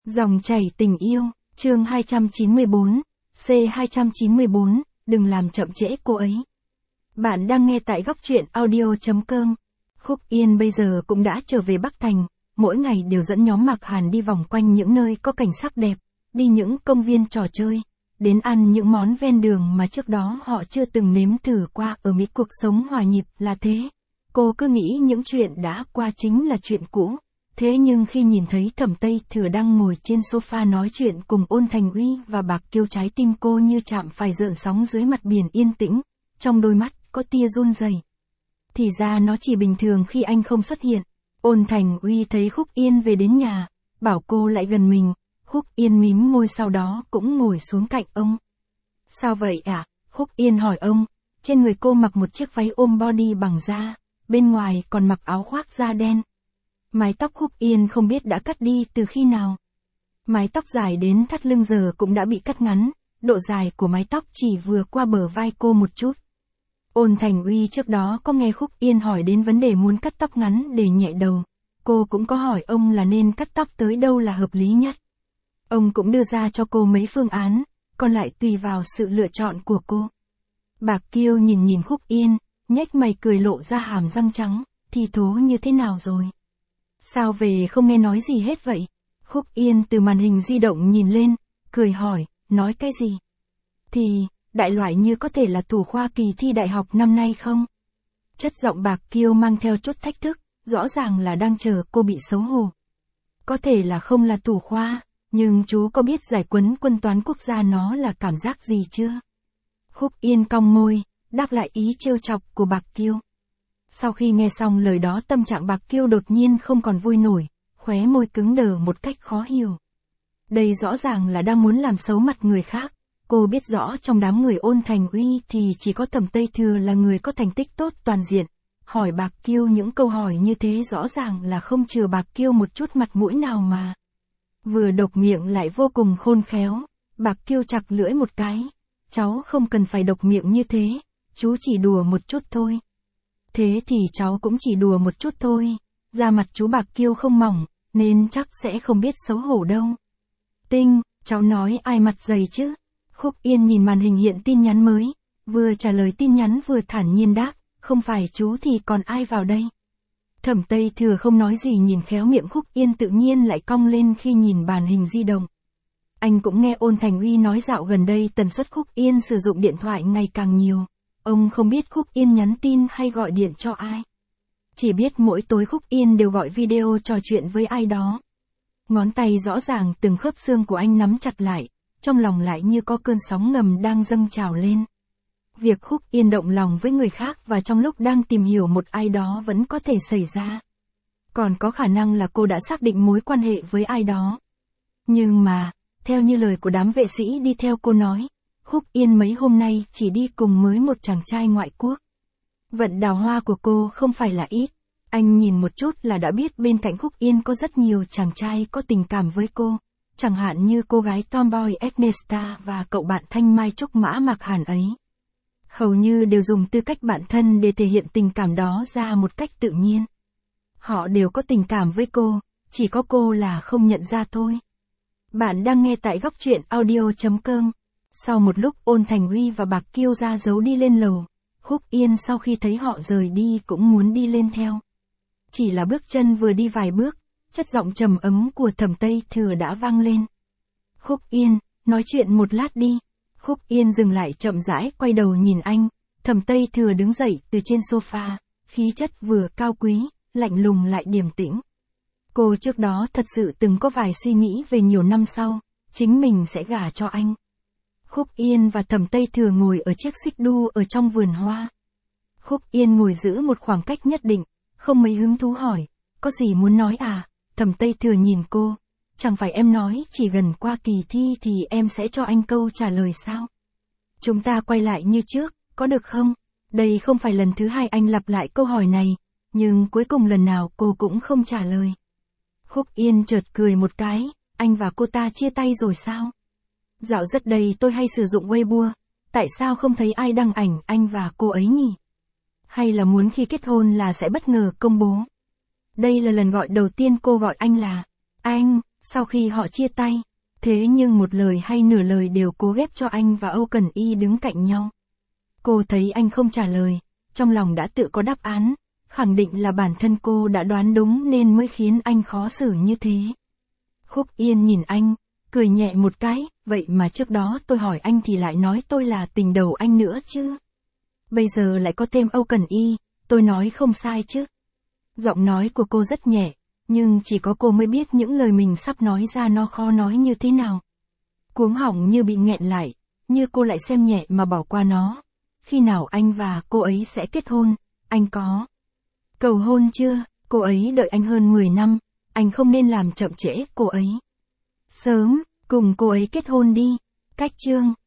Dòng chảy tình yêu, chương 294, C294, đừng làm chậm trễ cô ấy. Bạn đang nghe tại góc truyện audio.com. Khúc Yên bây giờ cũng đã trở về Bắc Thành, mỗi ngày đều dẫn nhóm Mạc Hàn đi vòng quanh những nơi có cảnh sắc đẹp, đi những công viên trò chơi, đến ăn những món ven đường mà trước đó họ chưa từng nếm thử qua ở Mỹ. Cuộc sống hòa nhịp là thế. Cô cứ nghĩ những chuyện đã qua chính là chuyện cũ. Thế nhưng khi nhìn thấy Thẩm Tây Thừa đang ngồi trên sofa nói chuyện cùng Ôn Thành Uy và Bạc Kiêu, trái tim cô như chạm phải gợn sóng dưới mặt biển yên tĩnh, trong đôi mắt có tia run rẩy. Thì ra nó chỉ bình thường khi anh không xuất hiện. Ôn Thành Uy thấy Khúc Yên về đến nhà, bảo cô lại gần mình. Khúc Yên mím môi, sau đó cũng ngồi xuống cạnh ông. Sao vậy ạ? Khúc Yên hỏi ông. Trên người cô mặc một chiếc váy ôm body bằng da, bên ngoài còn mặc áo khoác da đen. Mái tóc Khúc Yên không biết đã cắt đi từ khi nào. Mái tóc dài đến thắt lưng giờ cũng đã bị cắt ngắn, độ dài của mái tóc chỉ vừa qua bờ vai cô một chút. Ôn Thành Uy trước đó có nghe Khúc Yên hỏi đến vấn đề muốn cắt tóc ngắn để nhẹ đầu. Cô cũng có hỏi ông là nên cắt tóc tới đâu là hợp lý nhất. Ông cũng đưa ra cho cô mấy phương án, còn lại tùy vào sự lựa chọn của cô. Bạc Kiêu nhìn Khúc Yên, nhếch mày cười lộ ra hàm răng trắng, thì thố như thế nào rồi? Sao về không nghe nói gì hết vậy? Khúc Yên từ màn hình di động nhìn lên, cười hỏi, nói cái gì? Thì, đại loại như có thể là thủ khoa kỳ thi đại học năm nay không? Chất giọng Bạc Kiêu mang theo chút thách thức, rõ ràng là đang chờ cô bị xấu hổ. Có thể là không là thủ khoa, nhưng chú có biết giải quấn quân toán quốc gia nó là cảm giác gì chưa? Khúc Yên cong môi, đáp lại ý trêu chọc của Bạc Kiêu. Sau khi nghe xong lời đó, tâm trạng Bạc Kiêu đột nhiên không còn vui nổi, khóe môi cứng đờ một cách khó hiểu. Đây rõ ràng là đang muốn làm xấu mặt người khác. Cô biết rõ trong đám người Ôn Thành Uy thì chỉ có Thẩm Tây Thừa là người có thành tích tốt toàn diện. Hỏi Bạc Kiêu những câu hỏi như thế rõ ràng là không chừa Bạc Kiêu một chút mặt mũi nào mà. Vừa độc miệng lại vô cùng khôn khéo. Bạc Kiêu chặt lưỡi một cái. Cháu không cần phải độc miệng như thế, chú chỉ đùa một chút thôi. Thế thì cháu cũng chỉ đùa một chút thôi. Da mặt chú Bạc Kiêu không mỏng, nên chắc sẽ không biết xấu hổ đâu. Tinh, cháu nói ai mặt dày chứ? Khúc Yên nhìn màn hình hiện tin nhắn mới, vừa trả lời tin nhắn vừa thản nhiên đáp, không phải chú thì còn ai vào đây? Thẩm Tây Thừa không nói gì, nhìn khéo miệng Khúc Yên tự nhiên lại cong lên khi nhìn màn hình di động. Anh cũng nghe Ôn Thành Uy nói dạo gần đây tần suất Khúc Yên sử dụng điện thoại ngày càng nhiều. Ông không biết Khúc Yên nhắn tin hay gọi điện cho ai. Chỉ biết mỗi tối Khúc Yên đều gọi video trò chuyện với ai đó. Ngón tay rõ ràng từng khớp xương của anh nắm chặt lại, trong lòng lại như có cơn sóng ngầm đang dâng trào lên. Việc Khúc Yên động lòng với người khác và trong lúc đang tìm hiểu một ai đó vẫn có thể xảy ra. Còn có khả năng là cô đã xác định mối quan hệ với ai đó. Nhưng mà, theo như lời của đám vệ sĩ đi theo cô nói, Khúc Yên mấy hôm nay chỉ đi cùng với một chàng trai ngoại quốc. Vận đào hoa của cô không phải là ít. Anh nhìn một chút là đã biết bên cạnh Khúc Yên có rất nhiều chàng trai có tình cảm với cô. Chẳng hạn như cô gái tomboy Ernesta và cậu bạn thanh mai trúc mã Mạc Hàn ấy. Hầu như đều dùng tư cách bạn thân để thể hiện tình cảm đó ra một cách tự nhiên. Họ đều có tình cảm với cô, chỉ có cô là không nhận ra thôi. Bạn đang nghe tại góc truyện audio.com. Sau một lúc Ôn Thành Uy và Bạc Kiêu ra giấu đi lên lầu. Khúc Yên sau khi thấy họ rời đi cũng muốn đi lên theo. Chỉ là bước chân vừa đi vài bước, chất giọng trầm ấm của Thẩm Tây Thừa đã vang lên. Khúc Yên, nói chuyện một lát đi. Khúc Yên dừng lại chậm rãi quay đầu nhìn anh. Thẩm Tây Thừa đứng dậy từ trên sofa, khí chất vừa cao quý, lạnh lùng lại điềm tĩnh. Cô trước đó thật sự từng có vài suy nghĩ về nhiều năm sau, chính mình sẽ gả cho anh. Khúc Yên và Thẩm Tây Thừa ngồi ở chiếc xích đu ở trong vườn hoa. Khúc Yên ngồi giữ một khoảng cách nhất định, không mấy hứng thú hỏi, có gì muốn nói à? Thẩm Tây Thừa nhìn cô, chẳng phải em nói chỉ gần qua kỳ thi thì em sẽ cho anh câu trả lời sao? Chúng ta quay lại như trước, có được không? Đây không phải lần thứ hai anh lặp lại câu hỏi này, nhưng cuối cùng lần nào cô cũng không trả lời. Khúc Yên chợt cười một cái, anh và cô ta chia tay rồi sao? Dạo rất đây tôi hay sử dụng Weibo, tại sao không thấy ai đăng ảnh anh và cô ấy nhỉ? Hay là muốn khi kết hôn là sẽ bất ngờ công bố? Đây là lần gọi đầu tiên cô gọi anh là anh, Sau khi họ chia tay, thế nhưng một lời hay nửa lời đều cố ghép cho anh và Âu Cần Y đứng cạnh nhau. Cô thấy anh không trả lời, trong lòng đã tự có đáp án, khẳng định là bản thân cô đã đoán đúng nên mới khiến anh khó xử như thế. Khúc Yên nhìn anh, cười nhẹ một cái, vậy mà trước đó tôi hỏi anh thì lại nói tôi là tình đầu anh nữa chứ. Bây giờ lại có thêm Âu Cần Y, tôi nói không sai chứ. Giọng nói của cô rất nhẹ, nhưng chỉ có cô mới biết những lời mình sắp nói ra nó khó nói như thế nào. Cuống họng như bị nghẹn lại, như cô lại xem nhẹ mà bỏ qua nó. Khi nào anh và cô ấy sẽ kết hôn, anh có cầu hôn chưa? Cô ấy đợi anh hơn 10 năm, anh không nên làm chậm trễ cô ấy. Sớm, cùng cô ấy kết hôn đi. Cách chương